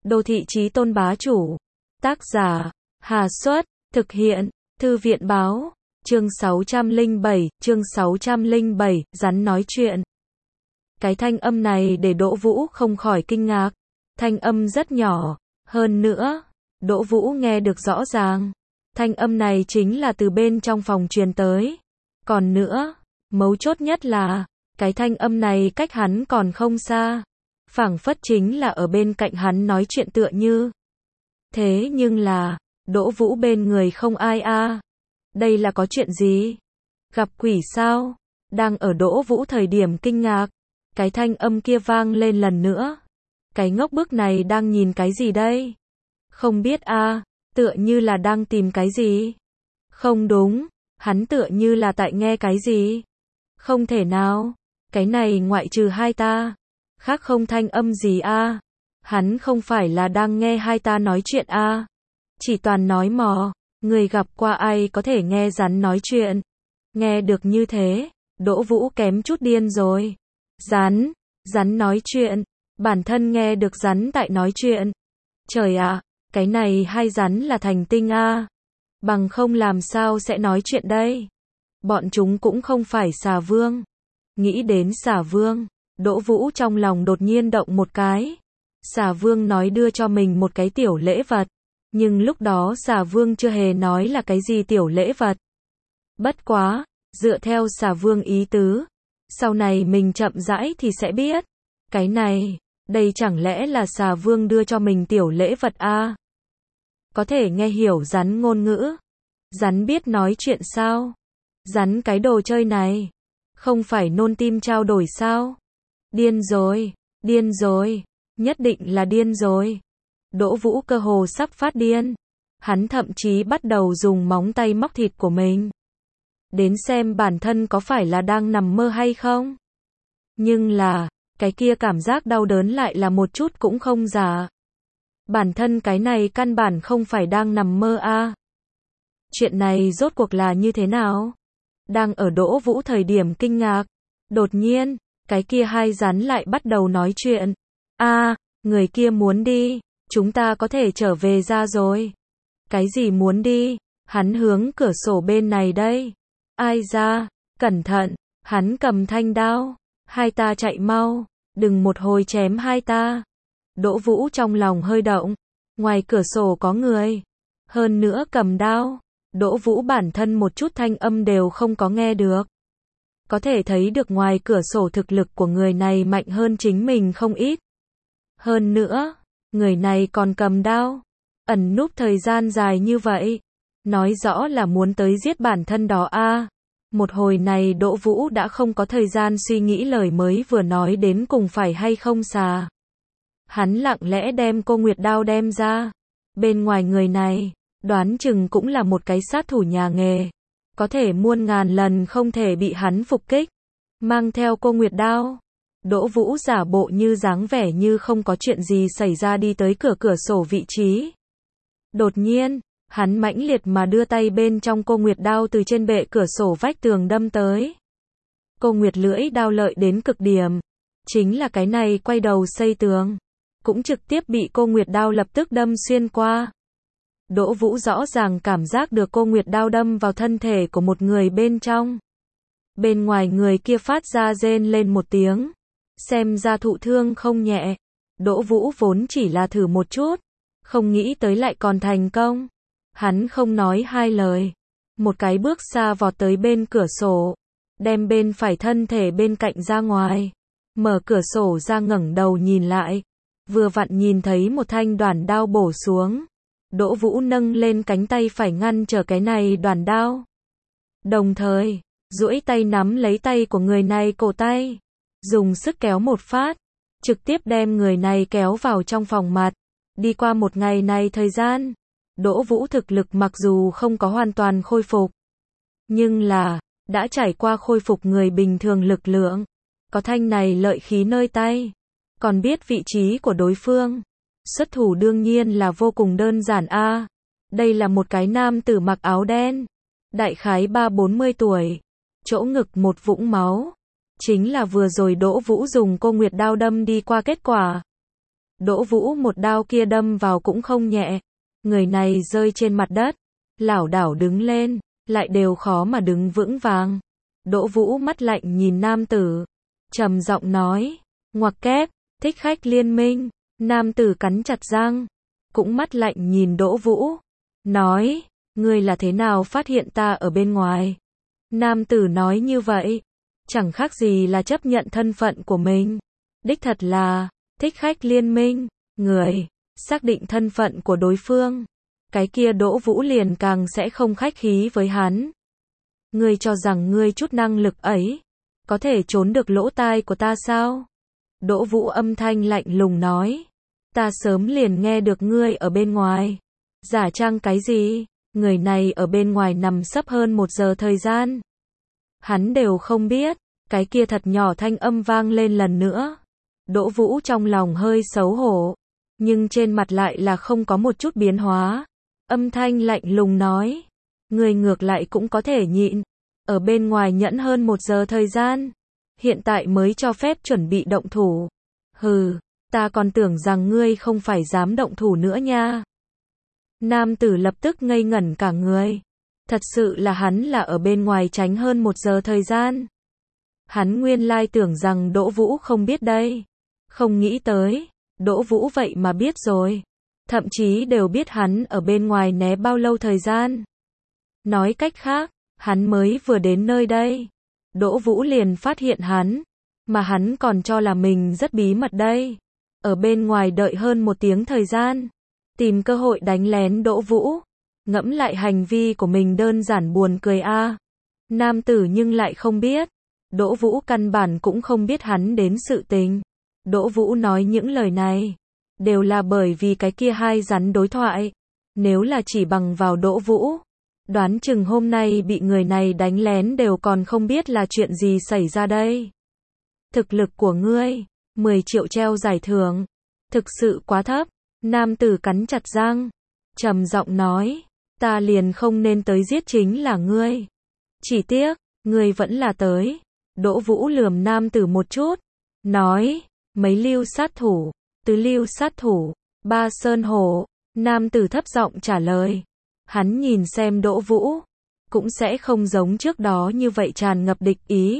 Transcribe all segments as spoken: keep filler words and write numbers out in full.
Đô thị chí tôn bá chủ. Tác giả, Hà Xuất, thực hiện, Thư viện báo, chương sáu trăm lẻ bảy, chương sáu trăm lẻ bảy, rắn nói chuyện. Cái thanh âm này để Đỗ Vũ không khỏi kinh ngạc. Thanh âm rất nhỏ, hơn nữa, Đỗ Vũ nghe được rõ ràng. Thanh âm này chính là từ bên trong phòng truyền tới. Còn nữa, mấu chốt nhất là, cái thanh âm này cách hắn còn không xa. Phảng phất chính là ở bên cạnh hắn nói chuyện tựa như. Thế nhưng là, Đỗ Vũ bên người không ai a. À. Đây là có chuyện gì? Gặp quỷ sao? Đang ở Đỗ Vũ thời điểm kinh ngạc, cái thanh âm kia vang lên lần nữa. Cái ngốc bức này đang nhìn cái gì đây? Không biết a, à, tựa như là đang tìm cái gì? Không đúng, hắn tựa như là tại nghe cái gì? Không thể nào, cái này ngoại trừ hai ta, khác không thanh âm gì a. À. Hắn không phải là đang nghe hai ta nói chuyện a. À. Chỉ toàn nói mò, người gặp qua ai có thể nghe rắn nói chuyện. Nghe được như thế, Đỗ Vũ kém chút điên rồi. Rắn, rắn nói chuyện, bản thân nghe được rắn tại nói chuyện. Trời ạ, à, cái này hai rắn là thành tinh a. À. Bằng không làm sao sẽ nói chuyện đây? Bọn chúng cũng không phải xà vương. Nghĩ đến xà vương, Đỗ Vũ trong lòng đột nhiên động một cái. Xà vương nói đưa cho mình một cái tiểu lễ vật. Nhưng lúc đó xà vương chưa hề nói là cái gì tiểu lễ vật. Bất quá, dựa theo xà vương ý tứ, sau này mình chậm rãi thì sẽ biết. Cái này, đây chẳng lẽ là xà vương đưa cho mình tiểu lễ vật a? À? Có thể nghe hiểu rắn ngôn ngữ. Rắn biết nói chuyện sao? Rắn cái đồ chơi này, không phải nôn tim trao đổi sao? Điên rồi, điên rồi, nhất định là điên rồi. Đỗ Vũ cơ hồ sắp phát điên. Hắn thậm chí bắt đầu dùng móng tay móc thịt của mình. Đến xem bản thân có phải là đang nằm mơ hay không. Nhưng là, cái kia cảm giác đau đớn lại là một chút cũng không giả. Bản thân cái này căn bản không phải đang nằm mơ a. À. Chuyện này rốt cuộc là như thế nào? Đang ở Đỗ Vũ thời điểm kinh ngạc. Đột nhiên, cái kia hai rắn lại bắt đầu nói chuyện. A, à, người kia muốn đi. Chúng ta có thể trở về ra rồi. Cái gì muốn đi? Hắn hướng cửa sổ bên này đây. Ai ra? Cẩn thận, hắn cầm thanh đao. Hai ta chạy mau, đừng một hồi chém hai ta. Đỗ Vũ trong lòng hơi động. Ngoài cửa sổ có người. Hơn nữa cầm đao. Đỗ Vũ bản thân một chút thanh âm đều không có nghe được. Có thể thấy được ngoài cửa sổ thực lực của người này mạnh hơn chính mình không ít. Hơn nữa, người này còn cầm đao, ẩn núp thời gian dài như vậy, nói rõ là muốn tới giết bản thân đó a. À. Một hồi này Đỗ Vũ đã không có thời gian suy nghĩ lời mới vừa nói đến cùng phải hay không xà. Hắn lặng lẽ đem cô Nguyệt đao đem ra. Bên ngoài người này, đoán chừng cũng là một cái sát thủ nhà nghề, có thể muôn ngàn lần không thể bị hắn phục kích. Mang theo cô Nguyệt đao, Đỗ Vũ giả bộ như dáng vẻ như không có chuyện gì xảy ra đi tới cửa cửa sổ vị trí. Đột nhiên, hắn mãnh liệt mà đưa tay bên trong cô Nguyệt đao từ trên bệ cửa sổ vách tường đâm tới. Cô Nguyệt lưỡi đao lợi đến cực điểm, chính là cái này quay đầu xây tường, cũng trực tiếp bị cô Nguyệt đao lập tức đâm xuyên qua. Đỗ Vũ rõ ràng cảm giác được cô Nguyệt đao đâm vào thân thể của một người bên trong. Bên ngoài người kia phát ra rên lên một tiếng. Xem ra thụ thương không nhẹ. Đỗ Vũ vốn chỉ là thử một chút, không nghĩ tới lại còn thành công. Hắn không nói hai lời, một cái bước xa vọt tới bên cửa sổ, đem bên phải thân thể bên cạnh ra ngoài, mở cửa sổ ra ngẩng đầu nhìn lại, vừa vặn nhìn thấy một thanh đoản đao bổ xuống. Đỗ Vũ nâng lên cánh tay phải ngăn trở cái này đoản đao, đồng thời duỗi tay nắm lấy tay của người này cổ tay, dùng sức kéo một phát, trực tiếp đem người này kéo vào trong phòng mặt. Đi qua một ngày này thời gian, Đỗ Vũ thực lực mặc dù không có hoàn toàn khôi phục, nhưng là, đã trải qua khôi phục người bình thường lực lượng. Có thanh này lợi khí nơi tay, còn biết vị trí của đối phương. Xuất thủ đương nhiên là vô cùng đơn giản a. À. Đây là một cái nam tử mặc áo đen, đại khái ba bốn mươi tuổi, chỗ ngực một vũng máu. Chính là vừa rồi Đỗ Vũ dùng cô Nguyệt đao đâm đi qua kết quả. Đỗ Vũ một đao kia đâm vào cũng không nhẹ. Người này rơi trên mặt đất, lảo đảo đứng lên, lại đều khó mà đứng vững vàng. Đỗ Vũ mắt lạnh nhìn nam tử, trầm giọng nói, ngoặc kép, thích khách liên minh. Nam tử cắn chặt răng, cũng mắt lạnh nhìn Đỗ Vũ, nói, ngươi là thế nào phát hiện ta ở bên ngoài? Nam tử nói như vậy, chẳng khác gì là chấp nhận thân phận của mình. Đích thật là, thích khách liên minh, người, xác định thân phận của đối phương. Cái kia Đỗ Vũ liền càng sẽ không khách khí với hắn. Ngươi cho rằng ngươi chút năng lực ấy, có thể trốn được lỗ tai của ta sao? Đỗ Vũ âm thanh lạnh lùng nói, ta sớm liền nghe được ngươi ở bên ngoài. Giả trang cái gì? Người này ở bên ngoài nằm sấp hơn một giờ thời gian. Hắn đều không biết, cái kia thật nhỏ thanh âm vang lên lần nữa. Đỗ Vũ trong lòng hơi xấu hổ, nhưng trên mặt lại là không có một chút biến hóa. Âm thanh lạnh lùng nói, người ngược lại cũng có thể nhịn, ở bên ngoài nhẫn hơn một giờ thời gian, hiện tại mới cho phép chuẩn bị động thủ. Hừ, ta còn tưởng rằng ngươi không phải dám động thủ nữa nha. Nam tử lập tức ngây ngẩn cả người. Thật sự là hắn là ở bên ngoài tránh hơn một giờ thời gian. Hắn nguyên lai tưởng rằng Đỗ Vũ không biết đây. Không nghĩ tới, Đỗ Vũ vậy mà biết rồi. Thậm chí đều biết hắn ở bên ngoài né bao lâu thời gian. Nói cách khác, hắn mới vừa đến nơi đây. Đỗ Vũ liền phát hiện hắn, mà hắn còn cho là mình rất bí mật đây. Ở bên ngoài đợi hơn một tiếng thời gian, tìm cơ hội đánh lén Đỗ Vũ. Ngẫm lại hành vi của mình đơn giản buồn cười a. À. Nam tử nhưng lại không biết, Đỗ Vũ căn bản cũng không biết hắn đến sự tình. Đỗ Vũ nói những lời này, đều là bởi vì cái kia hai rắn đối thoại. Nếu là chỉ bằng vào Đỗ Vũ, đoán chừng hôm nay bị người này đánh lén đều còn không biết là chuyện gì xảy ra đây. Thực lực của ngươi, mười triệu treo giải thưởng, thực sự quá thấp. Nam tử cắn chặt răng, trầm giọng nói, ta liền không nên tới giết chính là ngươi. Chỉ tiếc, ngươi vẫn là tới. Đỗ Vũ lườm nam tử một chút, nói, mấy lưu sát thủ, tứ lưu sát thủ, ba sơn hổ. Nam tử thấp giọng trả lời. Hắn nhìn xem Đỗ Vũ, cũng sẽ không giống trước đó như vậy tràn ngập địch ý.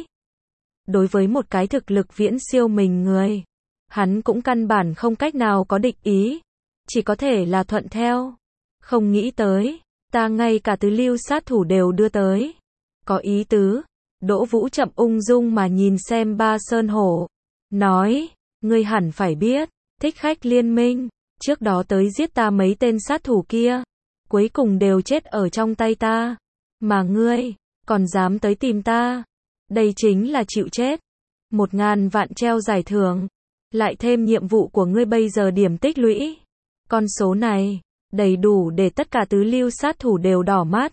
Đối với một cái thực lực viễn siêu mình người, hắn cũng căn bản không cách nào có địch ý, chỉ có thể là thuận theo. Không nghĩ tới, ta ngay cả tứ lưu sát thủ đều đưa tới. Có ý tứ. Đỗ Vũ chậm ung dung mà nhìn xem ba sơn hổ, nói, ngươi hẳn phải biết, thích khách liên minh, trước đó tới giết ta mấy tên sát thủ kia, cuối cùng đều chết ở trong tay ta. Mà ngươi, còn dám tới tìm ta, đây chính là chịu chết. Một ngàn vạn treo giải thưởng, lại thêm nhiệm vụ của ngươi bây giờ điểm tích lũy. Con số này, đầy đủ để tất cả tứ lưu sát thủ đều đỏ mắt.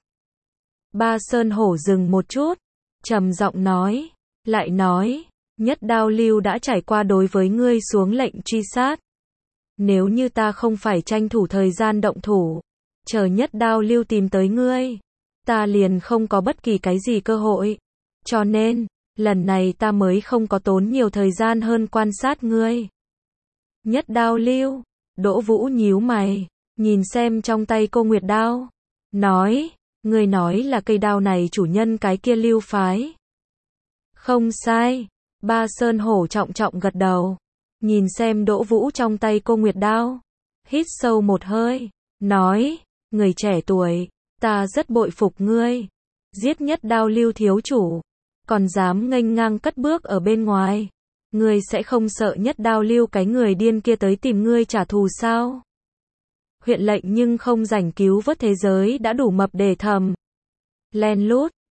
Ba sơn hổ dừng một chút, trầm giọng nói, lại nói, nhất đao lưu đã trải qua đối với ngươi xuống lệnh truy sát. Nếu như ta không phải tranh thủ thời gian động thủ, chờ nhất đao lưu tìm tới ngươi, ta liền không có bất kỳ cái gì cơ hội. Cho nên, lần này ta mới không có tốn nhiều thời gian hơn quan sát ngươi. Nhất đao lưu, Đỗ Vũ nhíu mày, nhìn xem trong tay cô Nguyệt đao, nói, ngươi nói là cây đao này chủ nhân cái kia lưu phái. Không sai. Ba sơn hổ trọng trọng gật đầu, nhìn xem Đỗ Vũ trong tay cô Nguyệt đao, hít sâu một hơi, nói, người trẻ tuổi, ta rất bội phục ngươi, giết nhất đao lưu thiếu chủ, còn dám nghênh ngang cất bước ở bên ngoài, ngươi sẽ không sợ nhất đao lưu cái người điên kia tới tìm ngươi trả thù sao? Huyện lệnh nhưng không rảnh cứu vớt thế giới đã đủ mập để thầm. Len lút,